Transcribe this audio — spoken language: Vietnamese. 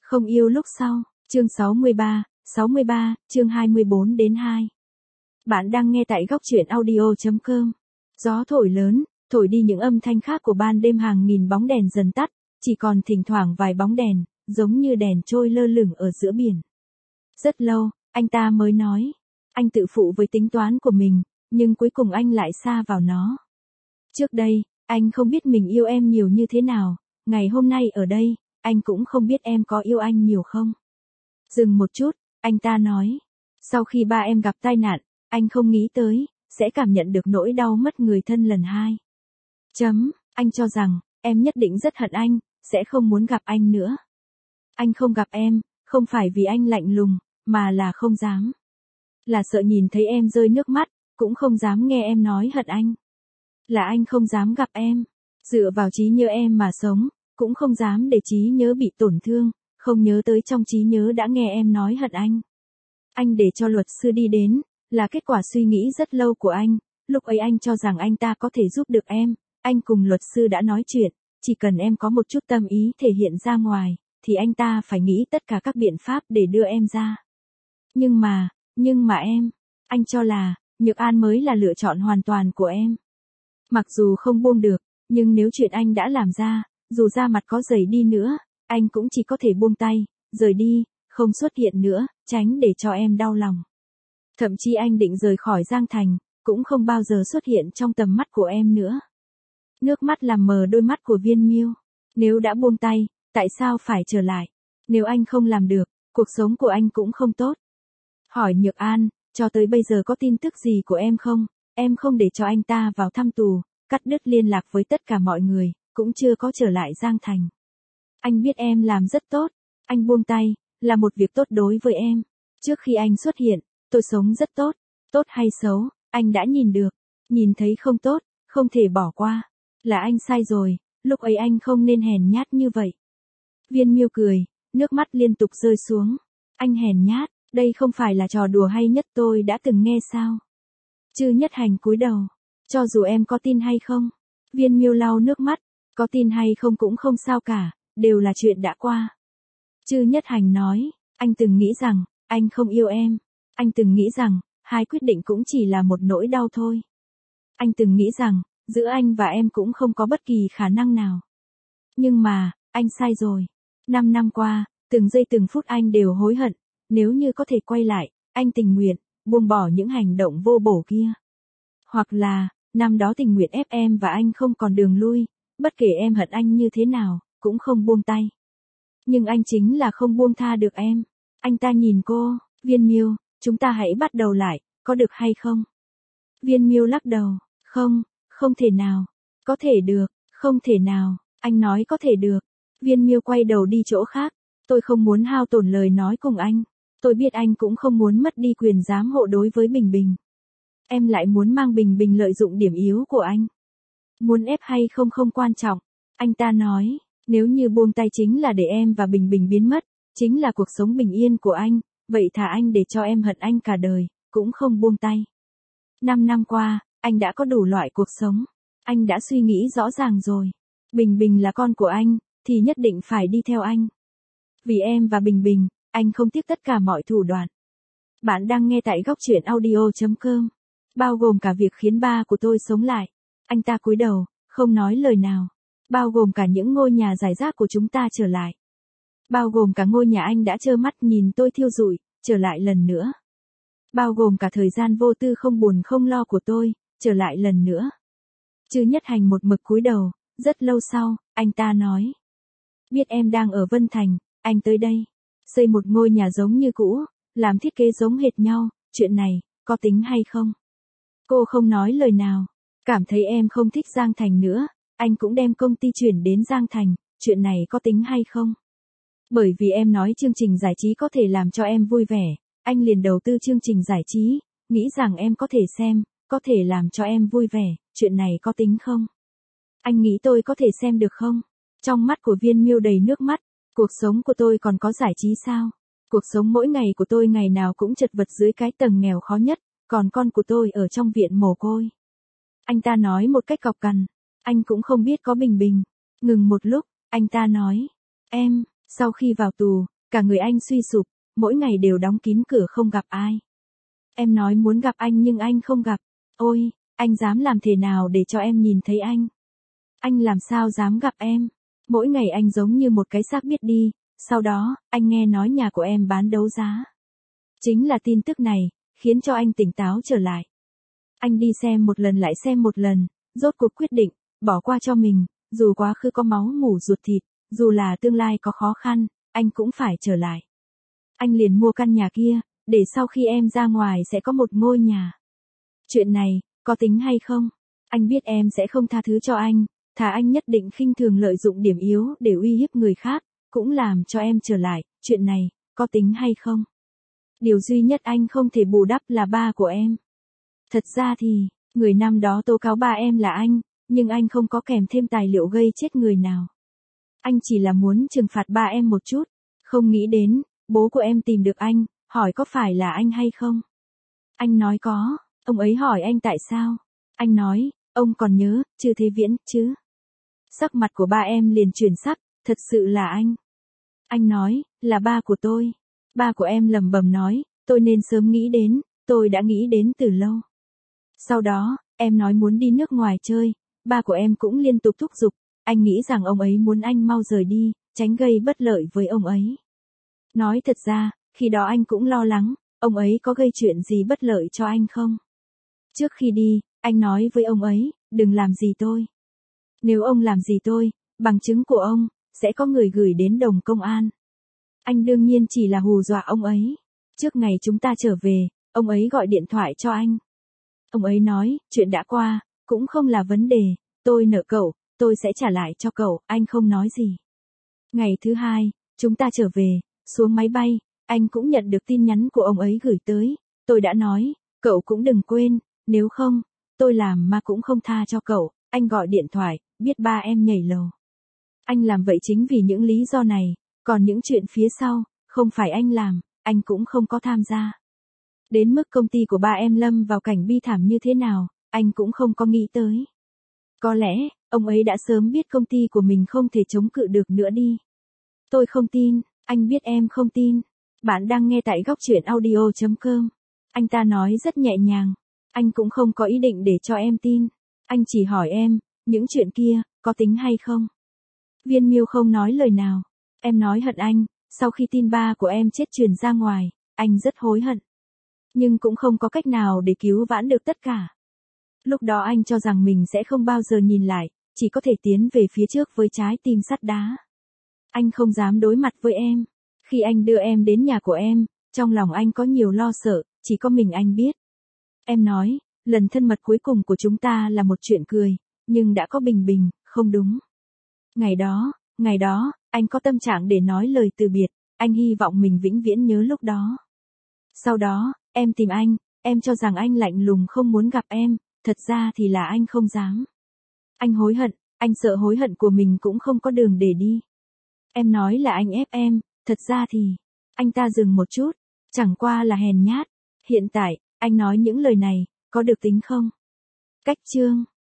Không yêu lúc sau, chương 63, chương 24 đến 2. Bạn đang nghe tại góc truyện audio.com. Gió thổi lớn, thổi đi những âm thanh khác của ban đêm, hàng nghìn bóng đèn dần tắt, chỉ còn thỉnh thoảng vài bóng đèn, giống như đèn trôi lơ lửng ở giữa biển. Rất lâu, anh ta mới nói. Anh tự phụ với tính toán của mình, nhưng cuối cùng anh lại sa vào nó. Trước đây, anh không biết mình yêu em nhiều như thế nào, ngày hôm nay ở đây, anh cũng không biết em có yêu anh nhiều không. Dừng một chút, anh ta nói. Sau khi ba em gặp tai nạn, anh không nghĩ tới, sẽ cảm nhận được nỗi đau mất người thân lần hai. Anh cho rằng, em nhất định rất hận anh, sẽ không muốn gặp anh nữa. Anh không gặp em, không phải vì anh lạnh lùng, mà là không dám. Là sợ nhìn thấy em rơi nước mắt, cũng không dám nghe em nói hận anh. Là anh không dám gặp em, dựa vào trí nhớ em mà sống, cũng không dám để trí nhớ bị tổn thương, không nhớ tới trong trí nhớ đã nghe em nói hận anh. Anh để cho luật sư đi đến, là kết quả suy nghĩ rất lâu của anh, lúc ấy anh cho rằng anh ta có thể giúp được em, anh cùng luật sư đã nói chuyện, chỉ cần em có một chút tâm ý thể hiện ra ngoài, thì anh ta phải nghĩ tất cả các biện pháp để đưa em ra. Nhưng mà em, anh cho là, Nhược An mới là lựa chọn hoàn toàn của em. Mặc dù không buông được, nhưng nếu chuyện anh đã làm ra, dù da mặt có dày đi nữa, anh cũng chỉ có thể buông tay, rời đi, không xuất hiện nữa, tránh để cho em đau lòng. Thậm chí anh định rời khỏi Giang Thành, cũng không bao giờ xuất hiện trong tầm mắt của em nữa. Nước mắt làm mờ đôi mắt của Viên Miêu. Nếu đã buông tay, tại sao phải trở lại? Nếu anh không làm được, cuộc sống của anh cũng không tốt. Hỏi Nhược An, cho tới bây giờ có tin tức gì của em không? Em không để cho anh ta vào thăm tù, cắt đứt liên lạc với tất cả mọi người, cũng chưa có trở lại Giang Thành. Anh biết em làm rất tốt, anh buông tay, là một việc tốt đối với em. Trước khi anh xuất hiện, tôi sống rất tốt, tốt hay xấu, anh đã nhìn được, nhìn thấy không tốt, không thể bỏ qua. Là anh sai rồi, lúc ấy anh không nên hèn nhát như vậy. Viên Miêu cười, nước mắt liên tục rơi xuống. Anh hèn nhát, đây không phải là trò đùa hay nhất tôi đã từng nghe sao? Chư Nhất Hành cúi đầu, cho dù em có tin hay không. Viên Miêu lau nước mắt, có tin hay không cũng không sao cả, đều là chuyện đã qua. Chư Nhất Hành nói, anh từng nghĩ rằng, anh không yêu em. Anh từng nghĩ rằng, hai quyết định cũng chỉ là một nỗi đau thôi. Anh từng nghĩ rằng, giữa anh và em cũng không có bất kỳ khả năng nào. Nhưng mà, anh sai rồi. 5 năm qua, từng giây từng phút anh đều hối hận. Nếu như có thể quay lại, anh tình nguyện, buông bỏ những hành động vô bổ kia. Hoặc là, năm đó tình nguyện ép em và anh không còn đường lui, bất kể em hận anh như thế nào, cũng không buông tay. Nhưng anh chính là không buông tha được em. Anh ta nhìn cô, Viên Miêu, chúng ta hãy bắt đầu lại, có được hay không? Viên Miêu lắc đầu, không thể nào. Có thể được, không thể nào, anh nói có thể được. Viên Miêu quay đầu đi chỗ khác, tôi không muốn hao tổn lời nói cùng anh. Tôi biết anh cũng không muốn mất đi quyền giám hộ đối với Bình Bình. Em lại muốn mang Bình Bình lợi dụng điểm yếu của anh. Muốn ép hay không không quan trọng. Anh ta nói, nếu như buông tay chính là để em và Bình Bình biến mất, chính là cuộc sống bình yên của anh, vậy thà anh để cho em hận anh cả đời, cũng không buông tay. 5 năm qua, anh đã có đủ loại cuộc sống. Anh đã suy nghĩ rõ ràng rồi. Bình Bình là con của anh, thì nhất định phải đi theo anh. Vì em và Bình Bình, anh không tiếc tất cả mọi thủ đoạn. Bạn đang nghe tại góc truyện audio.com. Bao gồm cả việc khiến ba của tôi sống lại. Anh ta cúi đầu, không nói lời nào. Bao gồm cả những ngôi nhà rải rác của chúng ta trở lại. Bao gồm cả ngôi nhà anh đã trơ mắt nhìn tôi thiêu rụi, trở lại lần nữa. Bao gồm cả thời gian vô tư không buồn không lo của tôi, trở lại lần nữa. Chư Nhất Hành một mực cúi đầu, rất lâu sau, anh ta nói. Biết em đang ở Vân Thành, anh tới đây. Xây một ngôi nhà giống như cũ, làm thiết kế giống hệt nhau, chuyện này, có tính hay không? Cô không nói lời nào. Cảm thấy em không thích Giang Thành nữa, anh cũng đem công ty chuyển đến Giang Thành, chuyện này có tính hay không? Bởi vì em nói chương trình giải trí có thể làm cho em vui vẻ, anh liền đầu tư chương trình giải trí, nghĩ rằng em có thể xem, có thể làm cho em vui vẻ, chuyện này có tính không? Anh nghĩ tôi có thể xem được không? Trong mắt của Viên Miêu đầy nước mắt, cuộc sống của tôi còn có giải trí sao? Cuộc sống mỗi ngày của tôi ngày nào cũng chật vật dưới cái tầng nghèo khó nhất, còn con của tôi ở trong viện mồ côi. Anh ta nói một cách cộc cằn, anh cũng không biết có Bình Bình. Ngừng một lúc, anh ta nói, em, sau khi vào tù, Cả người anh suy sụp, mỗi ngày đều đóng kín cửa không gặp ai. Em nói muốn gặp anh nhưng anh không gặp. Ôi, anh dám làm thế nào để cho em nhìn thấy anh? Anh làm sao dám gặp em? Mỗi ngày anh giống như một cái xác biết đi. Sau đó, anh nghe nói nhà của em bán đấu giá. Chính là tin tức này, khiến cho anh tỉnh táo trở lại. Anh đi xem một lần lại xem một lần, rốt cuộc quyết định, bỏ qua cho mình, dù quá khứ có máu mủ ruột thịt, dù là tương lai có khó khăn, anh cũng phải trở lại. Anh liền mua căn nhà kia, để sau khi em ra ngoài sẽ có một ngôi nhà. Chuyện này, có tính hay không? Anh biết em sẽ không tha thứ cho anh, thà anh nhất định khinh thường lợi dụng điểm yếu để uy hiếp người khác, cũng làm cho em trở lại, chuyện này, có tính hay không? Điều duy nhất anh không thể bù đắp là ba của em. Thật ra thì, người năm đó tố cáo ba em là anh, nhưng anh không có kèm thêm tài liệu gây chết người nào. Anh chỉ là muốn trừng phạt ba em một chút, không nghĩ đến, bố của em tìm được anh, hỏi có phải là anh hay không? Anh nói có, ông ấy hỏi anh tại sao? Anh nói, ông còn nhớ, Trư Thế Viễn, chứ? Sắc mặt của ba em liền chuyển sắc, thật sự là anh. Anh nói, là ba của tôi. Ba của em lẩm bẩm nói, tôi nên sớm nghĩ đến, tôi đã nghĩ đến từ lâu. Sau đó, em nói muốn đi nước ngoài chơi, ba của em cũng liên tục thúc giục, anh nghĩ rằng ông ấy muốn anh mau rời đi, tránh gây bất lợi với ông ấy. Nói thật ra, khi đó anh cũng lo lắng, ông ấy có gây chuyện gì bất lợi cho anh không? Trước khi đi, anh nói với ông ấy, đừng làm gì tôi. Nếu ông làm gì tôi, bằng chứng của ông, sẽ có người gửi đến đồn công an. Anh đương nhiên chỉ là hù dọa ông ấy. Trước ngày chúng ta trở về, ông ấy gọi điện thoại cho anh. Ông ấy nói, chuyện đã qua, cũng không là vấn đề, tôi nợ cậu, tôi sẽ trả lại cho cậu, anh không nói gì. Ngày thứ hai, chúng ta trở về, xuống máy bay, anh cũng nhận được tin nhắn của ông ấy gửi tới. Tôi đã nói, cậu cũng đừng quên, nếu không, tôi làm mà cũng không tha cho cậu. Anh gọi điện thoại, biết ba em nhảy lầu. Anh làm vậy chính vì những lý do này, còn những chuyện phía sau, không phải anh làm, anh cũng không có tham gia. Đến mức công ty của ba em lâm vào cảnh bi thảm như thế nào, anh cũng không có nghĩ tới. Có lẽ, ông ấy đã sớm biết công ty của mình không thể chống cự được nữa đi. Tôi không tin, anh biết em không tin. Bạn đang nghe tại góc truyện audio.com. Anh ta nói rất nhẹ nhàng. Anh cũng không có ý định để cho em tin. Anh chỉ hỏi em, những chuyện kia, có tính hay không? Viên Miêu không nói lời nào. Em nói hận anh, sau khi tin ba của em chết truyền ra ngoài, anh rất hối hận. Nhưng cũng không có cách nào để cứu vãn được tất cả. Lúc đó anh cho rằng mình sẽ không bao giờ nhìn lại, chỉ có thể tiến về phía trước với trái tim sắt đá. Anh không dám đối mặt với em. Khi anh đưa em đến nhà của em, trong lòng anh có nhiều lo sợ, chỉ có mình anh biết. Em nói, lần thân mật cuối cùng của chúng ta là một chuyện cười, nhưng đã có bình bình, không đúng. Ngày đó, anh có tâm trạng để nói lời từ biệt, anh hy vọng mình vĩnh viễn nhớ lúc đó. Sau đó, em tìm anh, em cho rằng anh lạnh lùng không muốn gặp em, thật ra thì là anh không dám. Anh hối hận, anh sợ hối hận của mình cũng không có đường để đi. Em nói là anh ép em, thật ra thì, anh ta dừng một chút, chẳng qua là hèn nhát. Hiện tại, anh nói những lời này, có được tính không? Cách chương